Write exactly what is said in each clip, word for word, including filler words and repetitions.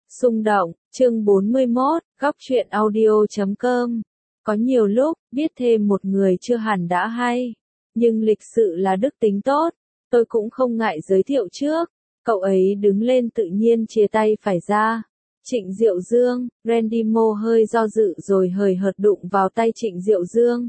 Xung động, chương bốn mươi mốt, góc truyện audio chấm com. Có nhiều lúc, biết thêm một người chưa hẳn đã hay. Nhưng lịch sự là đức tính tốt, tôi cũng không ngại giới thiệu trước. Cậu ấy đứng lên tự nhiên chia tay phải ra. Trịnh Diệu Dương, Randy Mo hơi do dự rồi hời hợt đụng vào tay Trịnh Diệu Dương.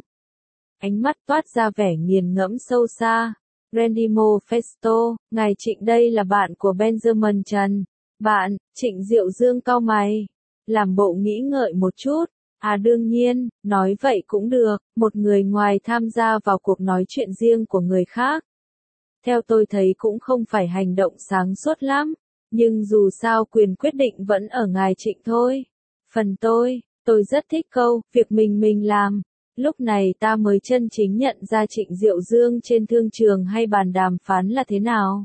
Ánh mắt toát ra vẻ nghiền ngẫm sâu xa. Randy Mo Festo, ngài Trịnh đây là bạn của Benjamin Trần. Bạn, Trịnh Diệu Dương cau mày. Làm bộ nghĩ ngợi một chút. À đương nhiên, nói vậy cũng được, một người ngoài tham gia vào cuộc nói chuyện riêng của người khác. Theo tôi thấy cũng không phải hành động sáng suốt lắm, nhưng dù sao quyền quyết định vẫn ở ngài Trịnh thôi. Phần tôi, tôi rất thích câu, việc mình mình làm. Lúc này ta mới chân chính nhận ra Trịnh Diệu Dương trên thương trường hay bàn đàm phán là thế nào.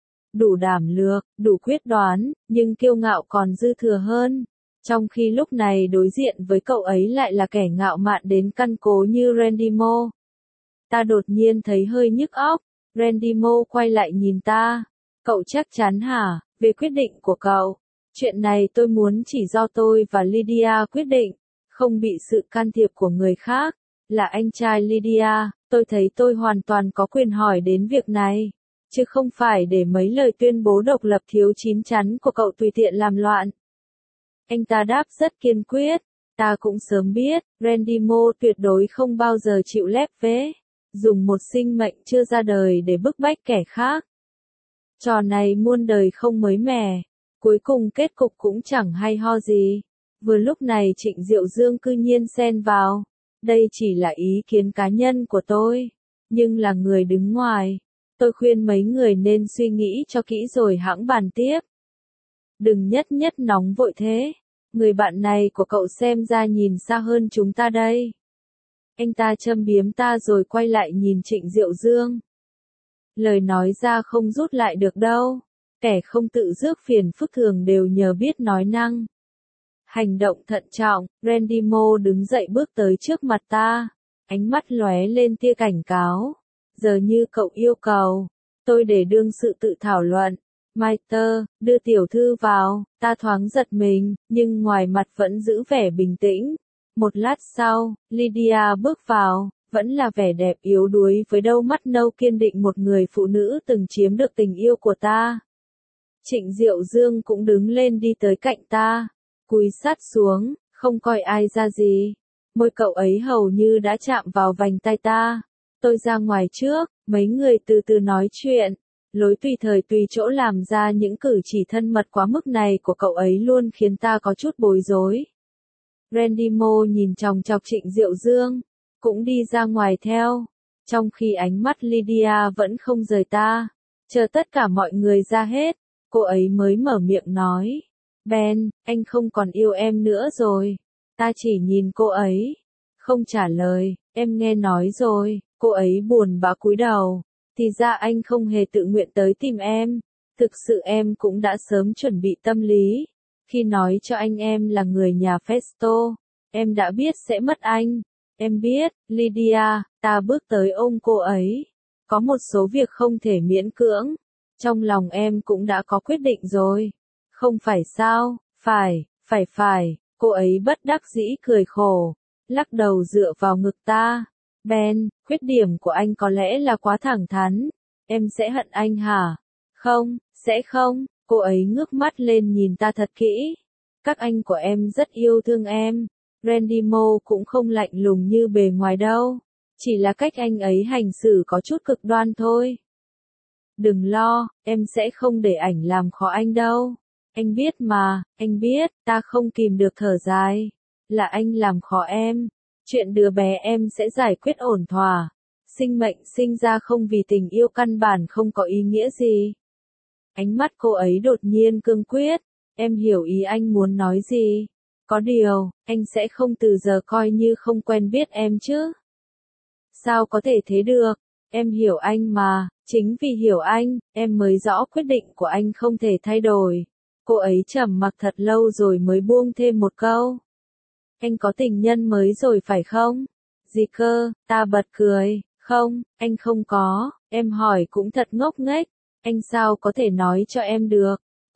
Đủ đảm lược, đủ quyết đoán, nhưng kiêu ngạo còn dư thừa hơn. Trong khi lúc này đối diện với cậu ấy lại là kẻ ngạo mạn đến căn cố như Randy Mo. Ta đột nhiên thấy hơi nhức óc. Randy Mo quay lại nhìn ta. Cậu chắc chắn hả, về quyết định của cậu? Chuyện này tôi muốn chỉ do tôi và Lydia quyết định, không bị sự can thiệp của người khác. Là anh trai Lydia, tôi thấy tôi hoàn toàn có quyền hỏi đến việc này. Chứ không phải để mấy lời tuyên bố độc lập thiếu chín chắn của cậu tùy tiện làm loạn. Anh ta đáp rất kiên quyết. Ta cũng sớm biết, Randy Mo tuyệt đối không bao giờ chịu lép vế. Dùng một sinh mệnh chưa ra đời để bức bách kẻ khác. Trò này muôn đời không mới mẻ. Cuối cùng kết cục cũng chẳng hay ho gì. Vừa lúc này Trịnh Diệu Dương cư nhiên xen vào. Đây chỉ là ý kiến cá nhân của tôi. Nhưng là người đứng ngoài. Tôi khuyên mấy người nên suy nghĩ cho kỹ rồi hẵng bàn tiếp. Đừng nhất nhất nóng vội thế. Người bạn này của cậu xem ra nhìn xa hơn chúng ta đây. Anh ta châm biếm ta rồi quay lại nhìn Trịnh Diệu Dương. Lời nói ra không rút lại được đâu. Kẻ không tự rước phiền phức thường đều nhờ biết nói năng. Hành động thận trọng, Randy Mo đứng dậy bước tới trước mặt ta. Ánh mắt lóe lên tia cảnh cáo. Giờ như cậu yêu cầu, tôi để đương sự tự thảo luận. Maiter, đưa tiểu thư vào, ta thoáng giật mình, nhưng ngoài mặt vẫn giữ vẻ bình tĩnh. Một lát sau, Lydia bước vào, vẫn là vẻ đẹp yếu đuối với đôi mắt nâu kiên định một người phụ nữ từng chiếm được tình yêu của ta. Trịnh Diệu Dương cũng đứng lên đi tới cạnh ta, cúi sát xuống, không coi ai ra gì. Môi cậu ấy hầu như đã chạm vào vành tay ta. Tôi ra ngoài trước, mấy người từ từ nói chuyện. Lối tùy thời tùy chỗ làm ra những cử chỉ thân mật quá mức này của cậu ấy luôn khiến ta có chút bối rối. Randy Mo nhìn chòng chọc Trịnh Diệu Dương, cũng đi ra ngoài theo, trong khi ánh mắt Lydia vẫn không rời ta. Chờ tất cả mọi người ra hết, cô ấy mới mở miệng nói. Ben, anh không còn yêu em nữa rồi. Ta chỉ nhìn cô ấy, không trả lời. Em nghe nói rồi. Cô ấy buồn bã cúi đầu. Thì ra anh không hề tự nguyện tới tìm em. Thực sự em cũng đã sớm chuẩn bị tâm lý. Khi nói cho anh em là người nhà Festo, em đã biết sẽ mất anh. Em biết, Lydia, ta bước tới ôm cô ấy. Có một số việc không thể miễn cưỡng. Trong lòng em cũng đã có quyết định rồi. Không phải sao, phải, phải phải. Cô ấy bất đắc dĩ cười khổ, lắc đầu dựa vào ngực ta. Ben, khuyết điểm của anh có lẽ là quá thẳng thắn. Em sẽ hận anh hả? Không, sẽ không. Cô ấy ngước mắt lên nhìn ta thật kỹ. Các anh của em rất yêu thương em. Randy Mo cũng không lạnh lùng như bề ngoài đâu. Chỉ là cách anh ấy hành xử có chút cực đoan thôi. Đừng lo, em sẽ không để ảnh làm khó anh đâu. Anh biết mà, anh biết, ta không kìm được thở dài. Là anh làm khó em. Chuyện đứa bé em sẽ giải quyết ổn thỏa. Sinh mệnh sinh ra không vì tình yêu căn bản không có ý nghĩa gì. Ánh mắt cô ấy đột nhiên cương quyết. Em hiểu ý anh muốn nói gì. Có điều, anh sẽ không từ giờ coi như không quen biết em chứ. Sao có thể thế được? Em hiểu anh mà, chính vì hiểu anh, em mới rõ quyết định của anh không thể thay đổi. Cô ấy trầm mặc thật lâu rồi mới buông thêm một câu. Anh có tình nhân mới rồi phải không? Gì cơ? Ta bật cười. Không, anh không có. Em hỏi cũng thật ngốc nghếch. Anh sao có thể nói cho em được?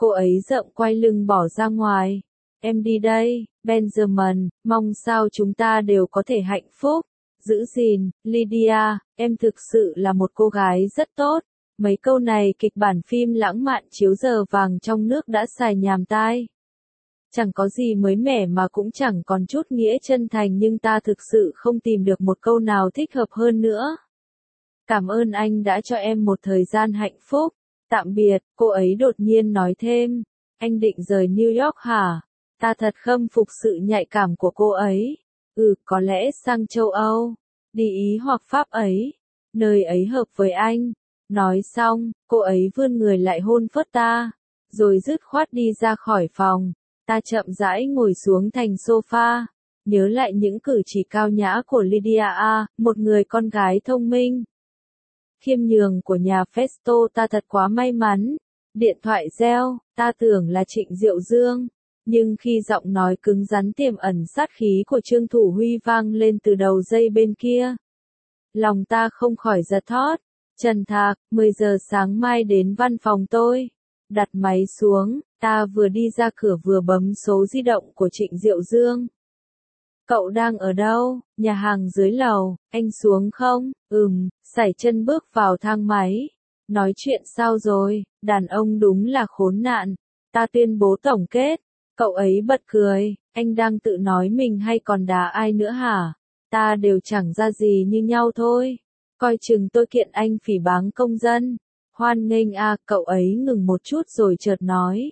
cô ấy rộng quay lưng bỏ ra ngoài. Em đi đây, Benjamin, mong sao chúng ta đều có thể hạnh phúc. Giữ gìn, Lydia, em thực sự là một cô gái rất tốt. Mấy câu này kịch bản phim lãng mạn chiếu giờ vàng trong nước đã xài nhàm tai. Chẳng có gì mới mẻ mà cũng chẳng còn chút nghĩa chân thành, nhưng ta thực sự không tìm được một câu nào thích hợp hơn nữa. Cảm ơn anh đã cho em một thời gian hạnh phúc. Tạm biệt, cô ấy đột nhiên nói thêm. Anh định rời New York hả? Ta thật khâm phục sự nhạy cảm của cô ấy. Ừ, có lẽ sang châu Âu, đi Ý hoặc Pháp ấy. Nơi ấy hợp với anh. Nói xong, cô ấy vươn người lại hôn phớt ta, rồi dứt khoát đi ra khỏi phòng. Ta chậm rãi ngồi xuống thành sofa, nhớ lại những cử chỉ cao nhã của Lydia A, một người con gái thông minh, khiêm nhường của nhà Festo. Ta thật quá may mắn. Điện thoại reo, ta tưởng là Trịnh Diệu Dương, nhưng khi giọng nói cứng rắn tiềm ẩn sát khí của Trương Thủ Huy vang lên từ đầu dây bên kia, lòng ta không khỏi giật thót. Trần Thạc, mười giờ sáng mai đến văn phòng tôi. Đặt máy xuống, ta vừa đi ra cửa vừa bấm số di động của Trịnh Diệu Dương. Cậu đang ở đâu? Nhà hàng dưới lầu, anh xuống không? Ừm, sải chân bước vào thang máy. Nói chuyện sao rồi? Đàn ông đúng là khốn nạn. Ta tuyên bố tổng kết. Cậu ấy bật cười, anh đang tự nói mình hay còn đá ai nữa hả? Ta đều chẳng ra gì như nhau thôi. Coi chừng tôi kiện anh phỉ báng công dân. Hoan nghênh à, cậu ấy ngừng một chút rồi chợt nói.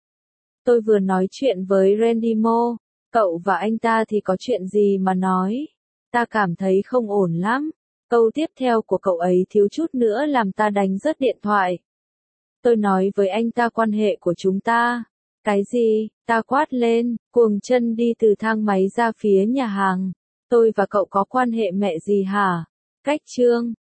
Tôi vừa nói chuyện với Randy Mo, cậu và anh ta thì có chuyện gì mà nói. Ta cảm thấy không ổn lắm. Câu tiếp theo của cậu ấy thiếu chút nữa làm ta đánh rớt điện thoại. Tôi nói với anh ta quan hệ của chúng ta. Cái gì? Ta quát lên, cuồng chân đi từ thang máy ra phía nhà hàng. Tôi và cậu có quan hệ mẹ gì hả? Cách chương